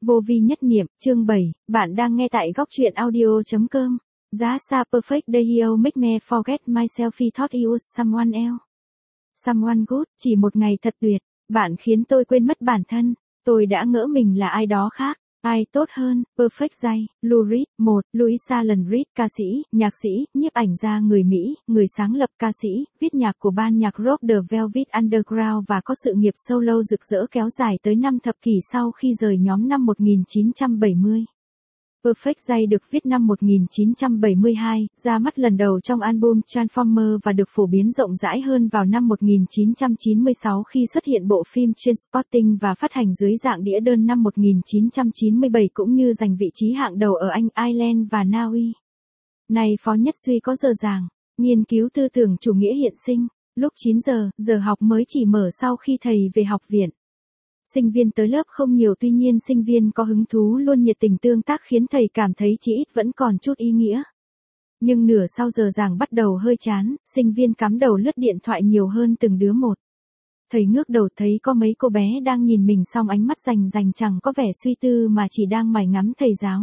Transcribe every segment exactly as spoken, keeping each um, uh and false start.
Vô vi nhất niệm, chương bảy, bạn đang nghe tại góc truyện audio.com. Giá xa perfect day you make me forget myself I thought you was someone else. Someone good, chỉ một ngày thật tuyệt, bạn khiến tôi quên mất bản thân, tôi đã ngỡ mình là ai đó khác, ai tốt hơn, perfect day, Lou Reed, một, Louis Alan Reed, ca sĩ, nhạc sĩ, nhiếp ảnh gia người Mỹ, người sáng lập ca sĩ, viết nhạc của ban nhạc rock The Velvet Underground và có sự nghiệp solo rực rỡ kéo dài tới năm thập kỷ sau khi rời nhóm năm một nghìn chín trăm bảy mươi. Perfect Day được viết năm một nghìn chín trăm bảy mươi hai, ra mắt lần đầu trong album Transformer và được phổ biến rộng rãi hơn vào năm một nghìn chín trăm chín mươi sáu khi xuất hiện bộ phim Trainspotting và phát hành dưới dạng đĩa đơn năm một nghìn chín trăm chín mươi bảy cũng như giành vị trí hạng đầu ở Anh, Ireland và Na Uy. Này Phó Nhất Duy có giờ giảng, nghiên cứu tư tưởng chủ nghĩa hiện sinh, lúc chín giờ, giờ học mới chỉ mở sau khi thầy về học viện. Sinh viên tới lớp không nhiều tuy nhiên sinh viên có hứng thú luôn nhiệt tình tương tác khiến thầy cảm thấy chỉ ít vẫn còn chút ý nghĩa. Nhưng nửa sau giờ giảng bắt đầu hơi chán, sinh viên cắm đầu lướt điện thoại nhiều hơn từng đứa một. Thầy ngước đầu thấy có mấy cô bé đang nhìn mình song ánh mắt rành rành chẳng có vẻ suy tư mà chỉ đang mải ngắm thầy giáo.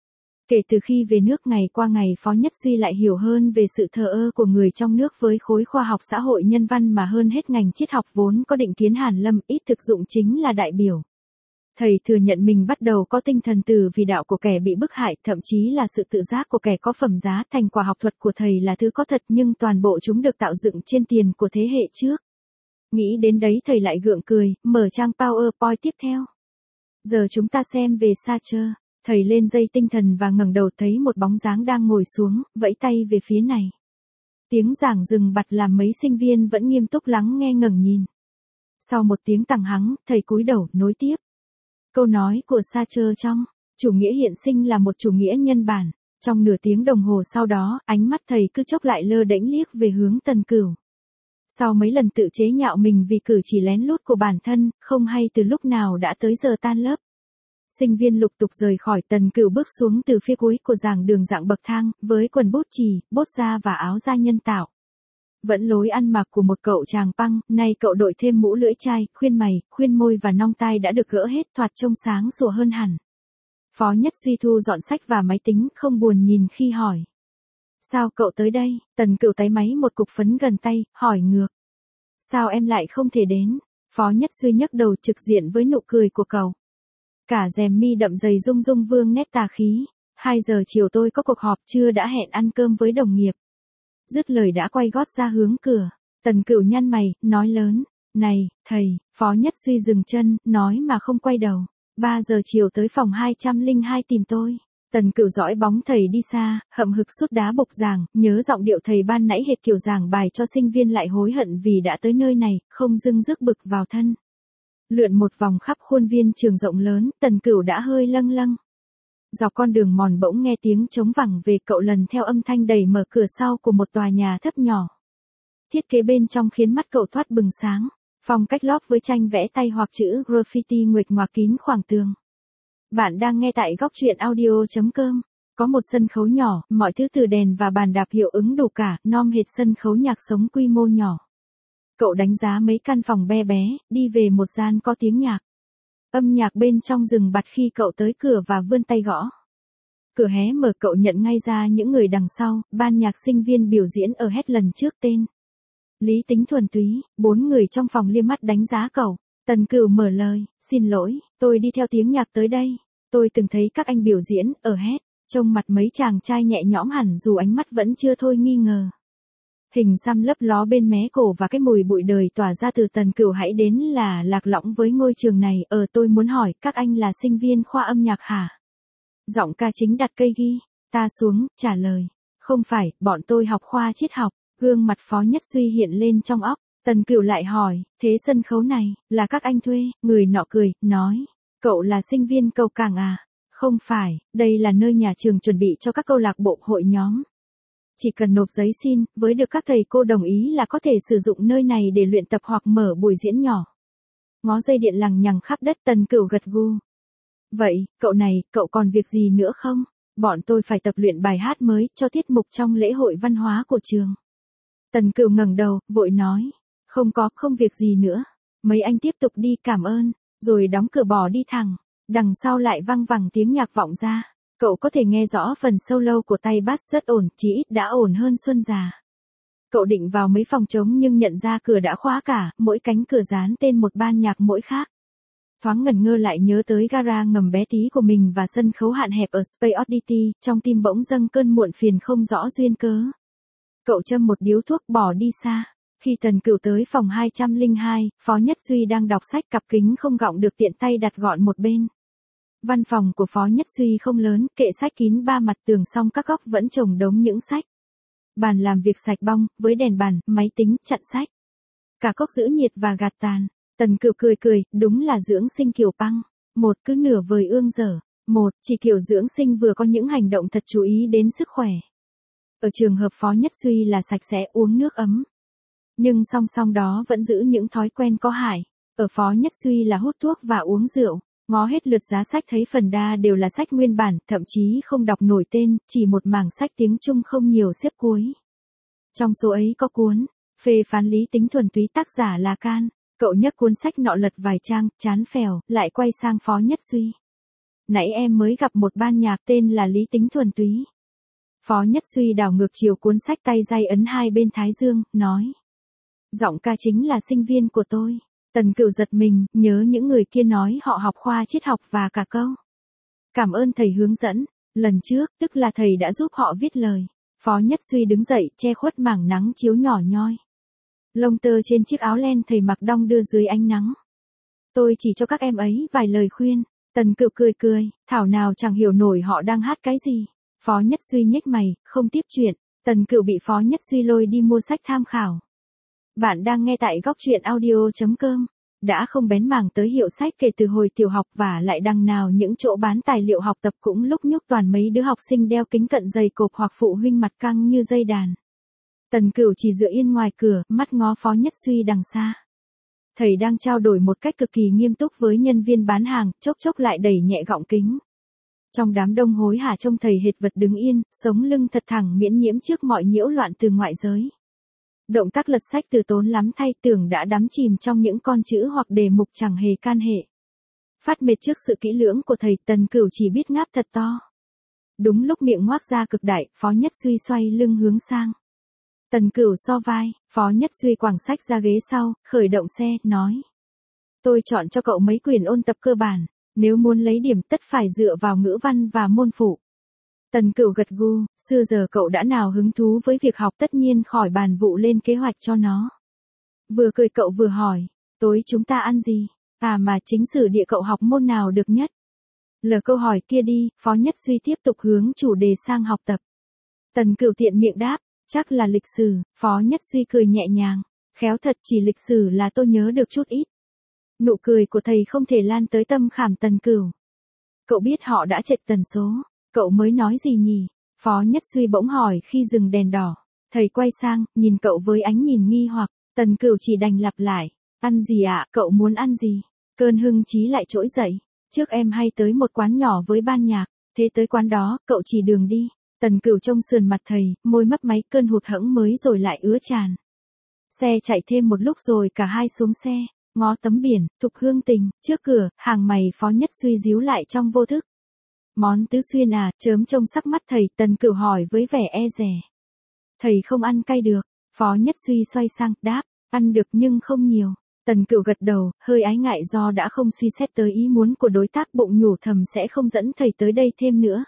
Kể từ khi về nước ngày qua ngày Phó Nhất Duy lại hiểu hơn về sự thờ ơ của người trong nước với khối khoa học xã hội nhân văn mà hơn hết ngành triết học vốn có định kiến hàn lâm ít thực dụng chính là đại biểu. Thầy thừa nhận mình bắt đầu có tinh thần từ vì đạo của kẻ bị bức hại, thậm chí là sự tự giác của kẻ có phẩm giá. Thành quả học thuật của thầy là thứ có thật nhưng toàn bộ chúng được tạo dựng trên tiền của thế hệ trước. Nghĩ đến đấy thầy lại gượng cười, mở trang PowerPoint tiếp theo. Giờ chúng ta xem về Sartre. Thầy lên dây tinh thần và ngẩng đầu thấy một bóng dáng đang ngồi xuống, vẫy tay về phía này. Tiếng giảng dừng bặt làm mấy sinh viên vẫn nghiêm túc lắng nghe ngẩng nhìn. Sau một tiếng tằng hắng, thầy cúi đầu, nối tiếp. Câu nói của Sartre trong Chủ nghĩa hiện sinh là một chủ nghĩa nhân bản. Trong nửa tiếng đồng hồ sau đó, ánh mắt thầy cứ chốc lại lơ đễnh liếc về hướng Tần Cửu. Sau mấy lần tự chế nhạo mình vì cử chỉ lén lút của bản thân, không hay từ lúc nào đã tới giờ tan lớp. Sinh viên lục tục rời khỏi. Tần Cửu bước xuống từ phía cuối của giảng đường dạng bậc thang, với quần bút chì, bốt da và áo da nhân tạo. Vẫn lối ăn mặc của một cậu chàng punk, nay cậu đội thêm mũ lưỡi chai, khuyên mày, khuyên môi và nong tai đã được gỡ hết thoạt trông sáng sủa hơn hẳn. Phó Nhất Duy thu dọn sách và máy tính, không buồn nhìn khi hỏi. Sao cậu tới đây? Tần Cửu táy máy một cục phấn gần tay, hỏi ngược. Sao em lại không thể đến? Phó Nhất Duy nhấc đầu trực diện với nụ cười của cậu. Cả rèm mi đậm dày rung rung vương nét tà khí. Hai giờ chiều tôi có cuộc họp trưa đã hẹn ăn cơm với đồng nghiệp. Dứt lời đã quay gót ra hướng cửa. Tần Cửu nhăn mày, nói lớn. Này, thầy, Phó Nhất Duy dừng chân, nói mà không quay đầu. Ba giờ chiều tới phòng hai trăm lẻ hai tìm tôi. Tần Cửu dõi bóng thầy đi xa, hậm hực sút đá bục giảng, nhớ giọng điệu thầy ban nãy hệt kiểu giảng bài cho sinh viên lại hối hận vì đã tới nơi này, không dưng rước bực vào thân. Lượn một vòng khắp khuôn viên trường rộng lớn, Tần Cửu đã hơi lâng lâng. Dọc con đường mòn bỗng nghe tiếng trống vẳng về, cậu lần theo âm thanh đẩy mở cửa sau của một tòa nhà thấp nhỏ. Thiết kế bên trong khiến mắt cậu thoát bừng sáng, phong cách lóp với tranh vẽ tay hoặc chữ graffiti nguệch ngoạc kín khoảng tường. Bạn đang nghe tại góc truyện audio.com. Có một sân khấu nhỏ, mọi thứ từ đèn và bàn đạp hiệu ứng đủ cả, nom hệt sân khấu nhạc sống quy mô nhỏ. Cậu đánh giá mấy căn phòng be bé, đi về một gian có tiếng nhạc. Âm nhạc bên trong dừng bặt khi cậu tới cửa và vươn tay gõ. Cửa hé mở, cậu nhận ngay ra những người đằng sau, ban nhạc sinh viên biểu diễn ở hết lần trước tên. Lý tính thuần túy, bốn người trong phòng liếc mắt đánh giá cậu. Tần Cửu mở lời, xin lỗi, tôi đi theo tiếng nhạc tới đây. Tôi từng thấy các anh biểu diễn, ở hết, trông mặt mấy chàng trai nhẹ nhõm hẳn dù ánh mắt vẫn chưa thôi nghi ngờ. Hình xăm lấp ló bên mé cổ và cái mùi bụi đời tỏa ra từ Tần Cửu hãy đến là lạc lõng với ngôi trường này. Ờ tôi muốn hỏi, các anh là sinh viên khoa âm nhạc hả? Giọng ca chính đặt cây ghi, ta xuống, trả lời. Không phải, bọn tôi học khoa triết học. Gương mặt Phó Nhất Duy hiện lên trong óc. Tần Cửu lại hỏi, thế sân khấu này, là các anh thuê? Người nọ cười, nói, cậu là sinh viên cầu cảng à? Không phải, đây là nơi nhà trường chuẩn bị cho các câu lạc bộ hội nhóm. Chỉ cần nộp giấy xin, với được các thầy cô đồng ý là có thể sử dụng nơi này để luyện tập hoặc mở buổi diễn nhỏ. Ngó dây điện lằng nhằng khắp đất. Tần Cửu gật gù. Vậy, cậu này, cậu còn việc gì nữa không? Bọn tôi phải tập luyện bài hát mới cho tiết mục trong lễ hội văn hóa của trường. Tần Cửu ngẩng đầu, vội nói. Không có, không việc gì nữa. Mấy anh tiếp tục đi, cảm ơn, rồi đóng cửa bỏ đi thẳng. Đằng sau lại văng vẳng tiếng nhạc vọng ra. Cậu có thể nghe rõ phần solo của tay bass rất ổn, chí ít đã ổn hơn Xuân già. Cậu định vào mấy phòng trống nhưng nhận ra cửa đã khóa cả, mỗi cánh cửa dán tên một ban nhạc mỗi khác. Thoáng ngẩn ngơ lại nhớ tới gara ngầm bé tí của mình và sân khấu hạn hẹp ở Space Oddity, trong tim bỗng dâng cơn muộn phiền không rõ duyên cớ. Cậu châm một điếu thuốc bỏ đi xa. Khi Tần Cửu tới phòng hai trăm lẻ hai, Phó Nhất Duy đang đọc sách, cặp kính không gọng được tiện tay đặt gọn một bên. Văn phòng của Phó Nhất Duy không lớn, kệ sách kín ba mặt tường, song các góc vẫn chồng đống những sách. Bàn làm việc sạch bong, với đèn bàn, máy tính, chặn sách. Cả cốc giữ nhiệt và gạt tàn. Tần Cửu cười cười, đúng là dưỡng sinh kiểu băng. Một cứ nửa vời ương dở. Một, chỉ kiểu dưỡng sinh vừa có những hành động thật chú ý đến sức khỏe. Ở trường hợp Phó Nhất Duy là sạch sẽ, uống nước ấm. Nhưng song song đó vẫn giữ những thói quen có hại. Ở Phó Nhất Duy là hút thuốc và uống rượu. Ngó hết lượt giá sách thấy phần đa đều là sách nguyên bản, thậm chí không đọc nổi tên, chỉ một mảng sách tiếng Trung không nhiều xếp cuối. Trong số ấy có cuốn Phê phán lý tính thuần túy, tác giả là Can. Cậu nhấc cuốn sách nọ lật vài trang, chán phèo, lại quay sang Phó Nhất Duy. Nãy em mới gặp một ban nhạc tên là Lý tính thuần túy. Phó Nhất Duy đảo ngược chiều cuốn sách, tay day ấn hai bên thái dương, nói. Giọng ca chính là sinh viên của tôi. Tần Cửu giật mình, nhớ những người kia nói họ học khoa triết học và cả câu. Cảm ơn thầy hướng dẫn, lần trước, tức là thầy đã giúp họ viết lời. Phó Nhất Duy đứng dậy, che khuất mảng nắng chiếu nhỏ nhoi. Lông tơ trên chiếc áo len thầy mặc đong đưa dưới ánh nắng. Tôi chỉ cho các em ấy vài lời khuyên. Tần Cửu cười cười, thảo nào chẳng hiểu nổi họ đang hát cái gì. Phó Nhất Duy nhếch mày, không tiếp chuyện. Tần Cửu bị Phó Nhất Duy lôi đi mua sách tham khảo. Bạn đang nghe tại góc truyện audio chấm com. Đã không bén mảng tới hiệu sách kể từ hồi tiểu học, và lại đằng nào những chỗ bán tài liệu học tập cũng lúc nhúc toàn mấy đứa học sinh đeo kính cận dày cộp hoặc phụ huynh mặt căng như dây đàn. Tần Cửu chỉ dựa yên ngoài cửa, mắt ngó Phó Nhất Duy đằng xa. Thầy đang trao đổi một cách cực kỳ nghiêm túc với nhân viên bán hàng, chốc chốc lại đẩy nhẹ gọng kính. Trong đám đông hối hả trông thầy hệt vật đứng yên, sống lưng thật thẳng, miễn nhiễm trước mọi nhiễu loạn từ ngoại giới. Động tác lật sách từ tốn lắm thay, tưởng đã đắm chìm trong những con chữ hoặc đề mục chẳng hề can hệ. Phát mệt trước sự kỹ lưỡng của thầy, Tần Cửu chỉ biết ngáp thật to. Đúng lúc miệng ngoác ra cực đại, Phó Nhất Duy xoay lưng hướng sang. Tần Cửu so vai, Phó Nhất Duy quẳng sách ra ghế sau, khởi động xe, nói. Tôi chọn cho cậu mấy quyển ôn tập cơ bản, nếu muốn lấy điểm tất phải dựa vào ngữ văn và môn phụ. Tần Cửu gật gù, xưa giờ cậu đã nào hứng thú với việc học, tất nhiên khỏi bàn vụ lên kế hoạch cho nó. Vừa cười cậu vừa hỏi, tối chúng ta ăn gì? À mà chính sử địa cậu học môn nào được nhất? Lờ câu hỏi kia đi, Phó Nhất Duy tiếp tục hướng chủ đề sang học tập. Tần Cửu tiện miệng đáp, chắc là lịch sử. Phó Nhất Duy cười nhẹ nhàng, khéo thật, chỉ lịch sử là tôi nhớ được chút ít. Nụ cười của thầy không thể lan tới tâm khảm Tần Cửu. Cậu biết họ đã chệch tần số. Cậu mới nói gì nhỉ? Phó Nhất Duy bỗng hỏi khi dừng đèn đỏ. Thầy quay sang, nhìn cậu với ánh nhìn nghi hoặc. Tần Cửu chỉ đành lặp lại. Ăn gì ạ? À? Cậu muốn ăn gì? Cơn hưng trí lại trỗi dậy. Trước em hay tới một quán nhỏ với ban nhạc. Thế tới quán đó, cậu chỉ đường đi. Tần Cửu trông sườn mặt thầy, môi mấp máy, cơn hụt hẫng mới rồi lại ứa tràn. Xe chạy thêm một lúc rồi cả hai xuống xe. Ngó tấm biển, Thục Hương Tình, trước cửa, hàng mày Phó Nhất Duy díu lại trong vô thức. Món tứ xuyên à? Chớm trông sắc mắt thầy, Tần Cửu hỏi với vẻ e dè. Thầy không ăn cay được. Phó Nhất Duy xoay sang, đáp, ăn được nhưng không nhiều. Tần Cửu gật đầu, hơi ái ngại do đã không suy xét tới ý muốn của đối tác, bụng nhủ thầm sẽ không dẫn thầy tới đây thêm nữa.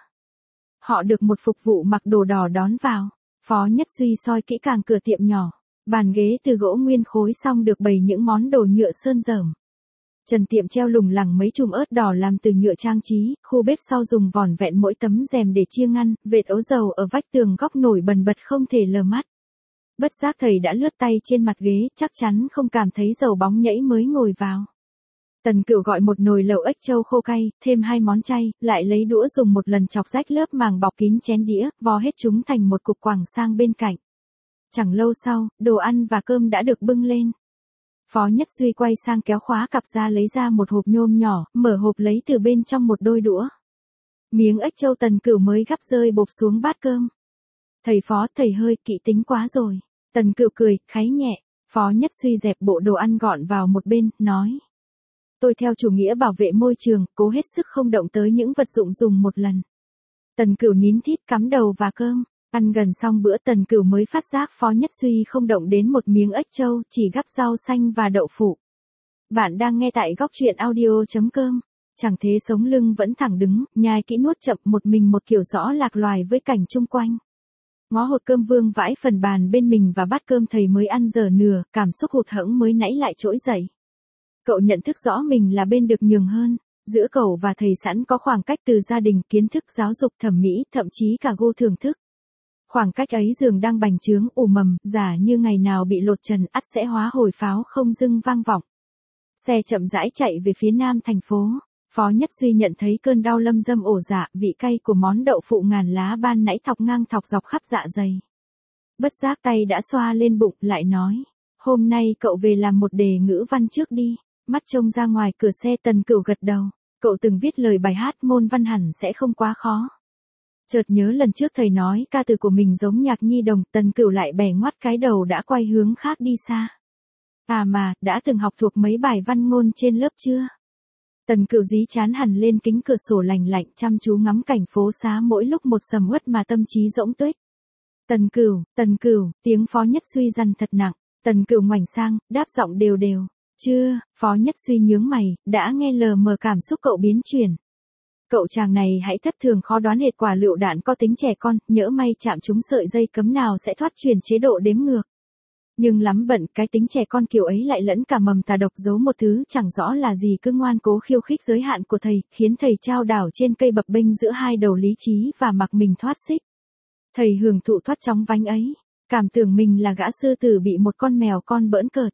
Họ được một phục vụ mặc đồ đỏ đón vào. Phó Nhất Duy soi kỹ càng cửa tiệm nhỏ. Bàn ghế từ gỗ nguyên khối, xong được bày những món đồ nhựa sơn rởm. Trần tiệm treo lủng lẳng mấy chùm ớt đỏ làm từ nhựa trang trí, khu bếp sau dùng vỏn vẹn mỗi tấm rèm để chia ngăn, vệt ấu dầu ở vách tường góc nổi bần bật không thể lờ mắt. Bất giác thầy đã lướt tay trên mặt ghế, chắc chắn không cảm thấy dầu bóng nhẫy mới ngồi vào. Tần Cửu gọi một nồi lẩu ếch trâu khô cay, thêm hai món chay, lại lấy đũa dùng một lần chọc rách lớp màng bọc kín chén đĩa, vò hết chúng thành một cục quẳng sang bên cạnh. Chẳng lâu sau, đồ ăn và cơm đã được bưng lên. Phó Nhất Duy quay sang kéo khóa cặp ra lấy ra một hộp nhôm nhỏ, mở hộp lấy từ bên trong một đôi đũa. Miếng ếch trâu Tần Cửu mới gắp rơi bộp xuống bát cơm. Thầy Phó, thầy hơi kỹ tính quá rồi. Tần Cửu cười, kháy nhẹ. Phó Nhất Duy dẹp bộ đồ ăn gọn vào một bên, nói. Tôi theo chủ nghĩa bảo vệ môi trường, cố hết sức không động tới những vật dụng dùng một lần. Tần Cửu nín thít cắm đầu vào cơm. Ăn gần xong bữa Tần Cửu mới phát giác Phó Nhất Duy không động đến một miếng ếch trâu, chỉ gắp rau xanh và đậu phụ. Bạn đang nghe tại góc truyện audio.com. Chẳng thế sống lưng vẫn thẳng đứng, nhai kỹ nuốt chậm một mình một kiểu rõ lạc loài với cảnh chung quanh. Ngó hột cơm vương vãi phần bàn bên mình và bát cơm thầy mới ăn giờ nửa, cảm xúc hụt hẫng mới nãy lại trỗi dậy. Cậu nhận thức rõ mình là bên được nhường hơn. Giữa cậu và thầy sẵn có khoảng cách từ gia đình, kiến thức, giáo dục, thẩm mỹ, thậm chí cả gu thưởng thức. Khoảng cách ấy dường đang bành trướng ủ mầm, giả như ngày nào bị lột trần ắt sẽ hóa hồi pháo không dưng vang vọng. Xe chậm rãi chạy về phía nam thành phố. Phó Nhất Duy nhận thấy cơn đau lâm dâm ổ dạ, vị cay của món đậu phụ ngàn lá ban nãy thọc ngang thọc dọc khắp dạ dày. Bất giác tay đã xoa lên bụng, lại nói, hôm nay cậu về làm một đề ngữ văn trước đi. Mắt trông ra ngoài cửa xe Tần Cửu gật đầu, cậu từng viết lời bài hát môn văn hẳn sẽ không quá khó. Chợt nhớ lần trước thầy nói ca từ của mình giống nhạc nhi đồng, Tần Cửu lại bẻ ngoắt cái đầu đã quay hướng khác đi xa. À mà, đã từng học thuộc mấy bài văn ngôn trên lớp chưa? Tần Cửu dí chán hẳn lên kính cửa sổ lành lạnh chăm chú ngắm cảnh phố xá mỗi lúc một sầm uất mà tâm trí rỗng tuếch. Tần Cửu, Tần Cửu, tiếng Phó Nhất Duy dằn thật nặng, Tần Cửu ngoảnh sang, đáp giọng đều đều. Chưa, Phó Nhất Duy nhướng mày, đã nghe lờ mờ cảm xúc cậu biến chuyển. Cậu chàng này hãy thất thường khó đoán hệt quả lựu đạn có tính trẻ con, nhỡ may chạm trúng sợi dây cấm nào sẽ thoát chuyển chế độ đếm ngược. Nhưng lắm bận, cái tính trẻ con kiểu ấy lại lẫn cả mầm tà độc giấu một thứ chẳng rõ là gì cứ ngoan cố khiêu khích giới hạn của thầy, khiến thầy trao đảo trên cây bập bênh giữa hai đầu lý trí và mặc mình thoát xích. Thầy hưởng thụ thoát chóng vánh ấy, cảm tưởng mình là gã sư tử bị một con mèo con bỡn cợt.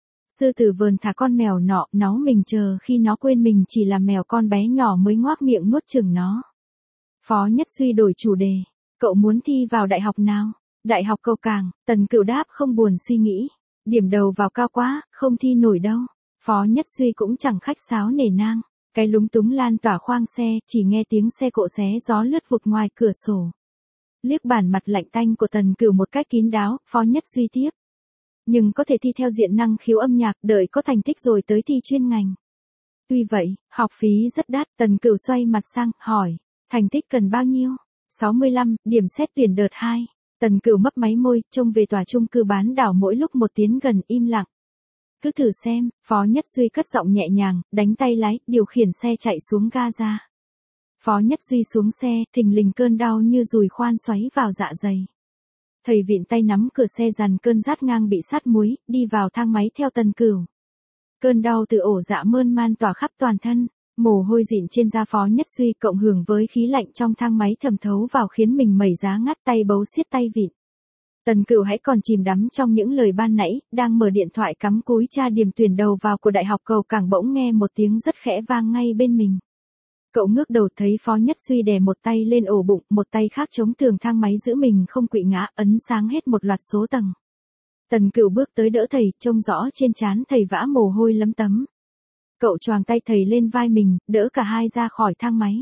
Sư tử vờn thả con mèo nọ, nó mình chờ khi nó quên mình chỉ là mèo con bé nhỏ mới ngoác miệng nuốt chửng nó. Phó Nhất Duy đổi chủ đề, cậu muốn thi vào đại học nào? Đại học Cầu Cảng, Tần Cửu đáp không buồn suy nghĩ. Điểm đầu vào cao quá, không thi nổi đâu. Phó Nhất Duy cũng chẳng khách sáo nể nang. Cái lúng túng lan tỏa khoang xe, chỉ nghe tiếng xe cộ xé gió lướt vụt ngoài cửa sổ. Liếc bản mặt lạnh tanh của Tần Cửu một cách kín đáo, Phó Nhất Duy tiếp. Nhưng có thể thi theo diện năng khiếu âm nhạc, đợi có thành tích rồi tới thi chuyên ngành. Tuy vậy, học phí rất đắt, Tần Cửu xoay mặt sang, hỏi, thành tích cần bao nhiêu? sáu mươi lăm, điểm xét tuyển đợt hai. Tần Cửu mấp máy môi, trông về tòa chung cư bán đảo mỗi lúc một tiến gần im lặng. Cứ thử xem, Phó Nhất Duy cất giọng nhẹ nhàng, đánh tay lái, điều khiển xe chạy xuống ga ra. Phó Nhất Duy xuống xe, thình lình cơn đau như dùi khoan xoáy vào dạ dày. Thầy vịn tay nắm cửa xe dằn cơn rát ngang bị sát muối, đi vào thang máy theo Tần Cửu. Cơn đau từ ổ dạ mơn man tỏa khắp toàn thân, mồ hôi dịn trên da Phó Nhất Duy cộng hưởng với khí lạnh trong thang máy thẩm thấu vào khiến mình mẩy giá ngắt tay bấu siết tay vịn. Tần Cửu hãy còn chìm đắm trong những lời ban nãy, đang mở điện thoại cắm cúi tra điểm tuyển đầu vào của Đại học Cầu Cảng bỗng nghe một tiếng rất khẽ vang ngay bên mình. Cậu ngước đầu thấy Phó Nhất Duy đè một tay lên ổ bụng, một tay khác chống tường thang máy giữ mình không quỵ ngã, ấn sáng hết một loạt số tầng. Tần Cửu bước tới đỡ thầy, trông rõ trên trán thầy vã mồ hôi lấm tấm. Cậu choàng tay thầy lên vai mình, đỡ cả hai ra khỏi thang máy.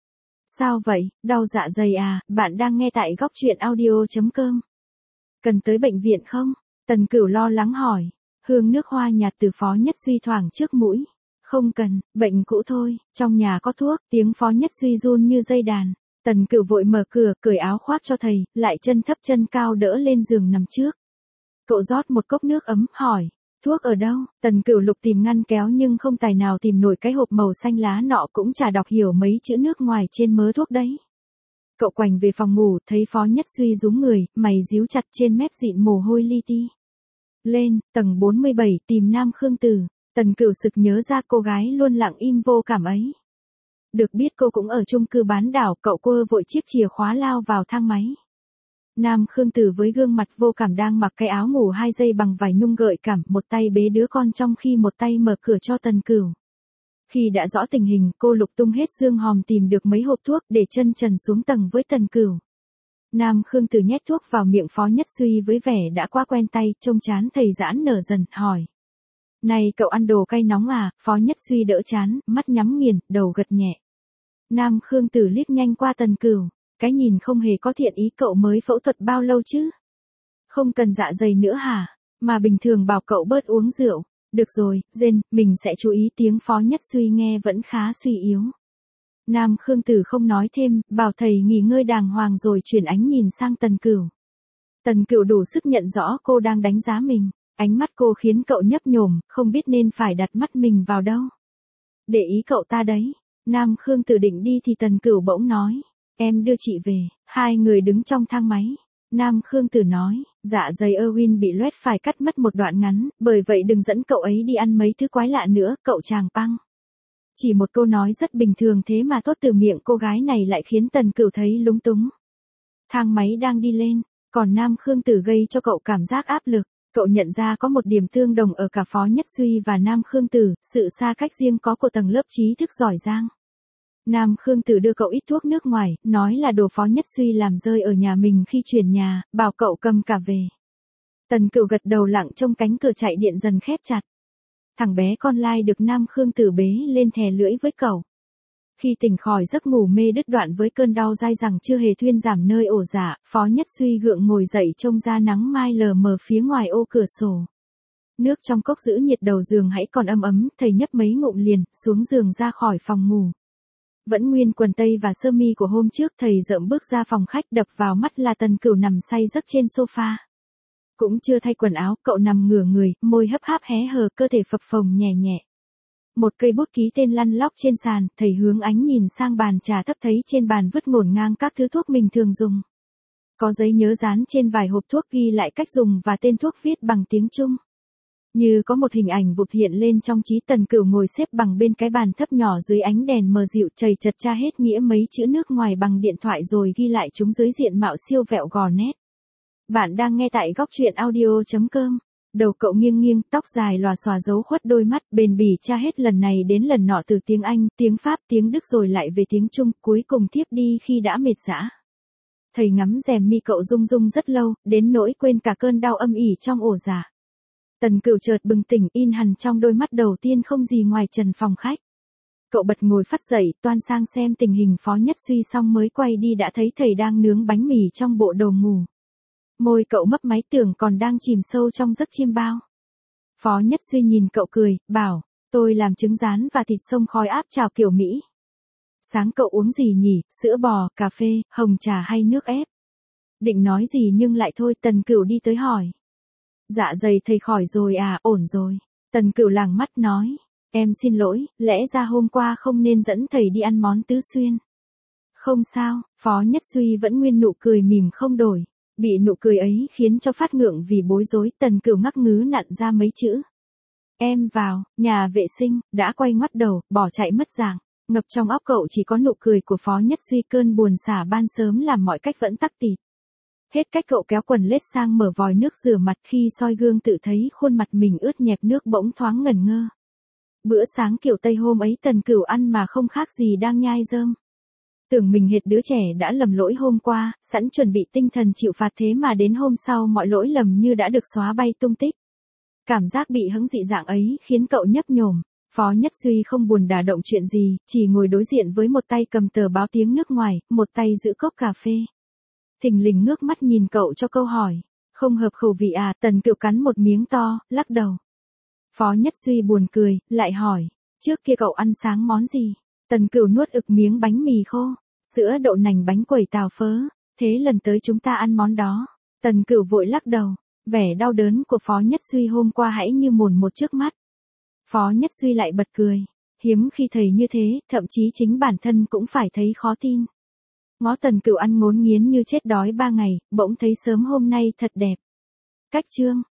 Sao vậy, đau dạ dày à? Bạn đang nghe tại góc truyện audio.com. Cần tới bệnh viện không? Tần Cửu lo lắng hỏi. Hương nước hoa nhạt từ Phó Nhất Duy thoảng trước mũi. Không cần, bệnh cũ thôi, trong nhà có thuốc, tiếng Phó Nhất Duy run như dây đàn. Tần Cửu vội mở cửa, cởi áo khoác cho thầy, lại chân thấp chân cao đỡ lên giường nằm trước. Cậu rót một cốc nước ấm, hỏi, thuốc ở đâu? Tần Cửu lục tìm ngăn kéo nhưng không tài nào tìm nổi cái hộp màu xanh lá nọ, cũng chả đọc hiểu mấy chữ nước ngoài trên mớ thuốc đấy. Cậu quành về phòng ngủ, thấy Phó Nhất Duy rúm người, mày díu chặt trên mép dịn mồ hôi li ti. Lên, tầng bốn mươi bảy, tìm Nam Khương Tử. Tần Cửu sực nhớ ra cô gái luôn lặng im vô cảm ấy. Được biết cô cũng ở chung cư bán đảo, cậu quơ vội chiếc chìa khóa lao vào thang máy. Nam Khương Tử với gương mặt vô cảm đang mặc cái áo ngủ hai dây bằng vải nhung gợi cảm, một tay bế đứa con trong khi một tay mở cửa cho Tần Cửu. Khi đã rõ tình hình, cô lục tung hết dương hòm tìm được mấy hộp thuốc để chân trần xuống tầng với Tần Cửu. Nam Khương Tử nhét thuốc vào miệng Phó Nhất Duy với vẻ đã quá quen tay, trông chán thầy giãn nở dần, hỏi. Này cậu ăn đồ cay nóng à? Phó Nhất Duy đỡ chán, mắt nhắm nghiền, đầu gật nhẹ. Nam Khương Tử liếc nhanh qua Tần Cửu, cái nhìn không hề có thiện ý, cậu mới phẫu thuật bao lâu chứ? Không cần dạ dày nữa hả? Mà bình thường bảo cậu bớt uống rượu. Được rồi, Jane, mình sẽ chú ý. Tiếng Phó Nhất Suy nghe vẫn khá suy yếu. Nam Khương Tử không nói thêm, bảo thầy nghỉ ngơi đàng hoàng rồi chuyển ánh nhìn sang Tần Cửu. Tần Cửu đủ sức nhận rõ cô đang đánh giá mình. Ánh mắt cô khiến cậu nhấp nhổm, không biết nên phải đặt mắt mình vào đâu. Để ý cậu ta đấy. Nam Khương Tử định đi thì Tần Cửu bỗng nói. Em đưa chị về. Hai người đứng trong thang máy. Nam Khương Tử nói, dạ dày Erwin bị loét phải cắt mất một đoạn ngắn, bởi vậy đừng dẫn cậu ấy đi ăn mấy thứ quái lạ nữa, cậu chàng Păng. Chỉ một câu nói rất bình thường thế mà tốt từ miệng cô gái này lại khiến Tần Cửu thấy lúng túng. Thang máy đang đi lên, còn Nam Khương Tử gây cho cậu cảm giác áp lực. Cậu nhận ra có một điểm tương đồng ở cả Phó Nhất Suy và Nam Khương Tử, sự xa cách riêng có của tầng lớp trí thức giỏi giang. Nam Khương Tử đưa cậu ít thuốc nước ngoài, nói là đồ Phó Nhất Suy làm rơi ở nhà mình khi chuyển nhà, bảo cậu cầm cả về. Tần Cửu gật đầu lặng trông cánh cửa chạy điện dần khép chặt. Thằng bé con lai được Nam Khương Tử bế lên thè lưỡi với cậu. Khi tỉnh khỏi giấc ngủ mê đứt đoạn với cơn đau dai dẳng chưa hề thuyên giảm nơi ổ dạ, Phó Nhất Suy gượng ngồi dậy trông ra nắng mai lờ mờ phía ngoài ô cửa sổ. Nước trong cốc giữ nhiệt đầu giường hãy còn ấm ấm, thầy nhấp mấy ngụm liền, xuống giường ra khỏi phòng ngủ. Vẫn nguyên quần tây và sơ mi của hôm trước, thầy dợm bước ra phòng khách, đập vào mắt là Tần Cửu nằm say giấc trên sofa. Cũng chưa thay quần áo, cậu nằm ngửa người, môi hấp háp hé hờ, cơ thể phập phồng nhẹ nhẹ. Một cây bút ký tên lăn lóc trên sàn, thầy hướng ánh nhìn sang bàn trà thấp thấy trên bàn vứt ngổn ngang các thứ thuốc mình thường dùng. Có giấy nhớ dán trên vài hộp thuốc ghi lại cách dùng và tên thuốc viết bằng tiếng Trung. Như có một hình ảnh vụt hiện lên trong trí. Tần Cửu ngồi xếp bằng bên cái bàn thấp nhỏ dưới ánh đèn mờ dịu, chầy chật tra hết nghĩa mấy chữ nước ngoài bằng điện thoại rồi ghi lại chúng dưới diện mạo siêu vẹo gò nét. Bạn đang nghe tại góc truyện audio chấm com. Đầu cậu nghiêng nghiêng, tóc dài lòa xòa giấu khuất đôi mắt, bền bỉ tra hết lần này đến lần nọ từ tiếng Anh, tiếng Pháp, tiếng Đức rồi lại về tiếng Trung, cuối cùng thiếp đi khi đã mệt dã. Thầy ngắm rèm mi cậu rung rung rất lâu, đến nỗi quên cả cơn đau âm ỉ trong ổ dạ. Tần Cửu chợt bừng tỉnh, in hằn trong đôi mắt đầu tiên không gì ngoài trần phòng khách. Cậu bật ngồi phắt dậy, toan sang xem tình hình Phó Nhất Suy xong mới quay đi đã thấy thầy đang nướng bánh mì trong bộ đồ ngủ. Môi cậu mấp máy tưởng còn đang chìm sâu trong giấc chiêm bao. Phó Nhất Suy nhìn cậu cười, bảo, tôi làm trứng rán và thịt sông khói áp chảo kiểu Mỹ. Sáng cậu uống gì nhỉ, sữa bò, cà phê, hồng trà hay nước ép? Định nói gì nhưng lại thôi. Tần Cửu đi tới hỏi. Dạ dày thầy khỏi rồi à, ổn rồi. Tần Cửu lảng mắt nói, em xin lỗi, lẽ ra hôm qua không nên dẫn thầy đi ăn món tứ xuyên. Không sao, Phó Nhất Suy vẫn nguyên nụ cười mỉm không đổi. Bị nụ cười ấy khiến cho phát ngượng vì bối rối, Tần Cửu ngắc ngứ nặn ra mấy chữ. Em vào, nhà vệ sinh, đã quay ngoắt đầu, bỏ chạy mất dạng. Ngập trong óc cậu chỉ có nụ cười của Phó Nhất Suy, cơn buồn xả ban sớm làm mọi cách vẫn tắc tịt. Hết cách cậu kéo quần lết sang mở vòi nước rửa mặt, khi soi gương tự thấy khuôn mặt mình ướt nhẹp nước bỗng thoáng ngẩn ngơ. Bữa sáng kiểu Tây hôm ấy Tần Cửu ăn mà không khác gì đang nhai rơm. Tưởng mình hệt đứa trẻ đã lầm lỗi hôm qua, sẵn chuẩn bị tinh thần chịu phạt, thế mà đến hôm sau mọi lỗi lầm như đã được xóa bay tung tích. Cảm giác bị hững dị dạng ấy khiến cậu nhấp nhổm. Phó Nhất Suy không buồn đả động chuyện gì, chỉ ngồi đối diện với một tay cầm tờ báo tiếng nước ngoài, một tay giữ cốc cà phê. Thình lình ngước mắt nhìn cậu cho câu hỏi. Không hợp khẩu vị à? Tần Cửu cắn một miếng to, lắc đầu. Phó Nhất Suy buồn cười, lại hỏi. Trước kia cậu ăn sáng món gì? Tần Cửu nuốt ực miếng bánh mì khô, sữa đậu nành, bánh quẩy, tàu phớ. Thế lần tới chúng ta ăn món đó. Tần Cửu vội lắc đầu. Vẻ đau đớn của Phó Nhất Suy hôm qua hãy như mồn một trước mắt. Phó Nhất Suy lại bật cười. Hiếm khi thầy như thế, thậm chí chính bản thân cũng phải thấy khó tin. Ngó Tần Cửu ăn ngốn nghiến như chết đói ba ngày, bỗng thấy sớm hôm nay thật đẹp. Cách chương.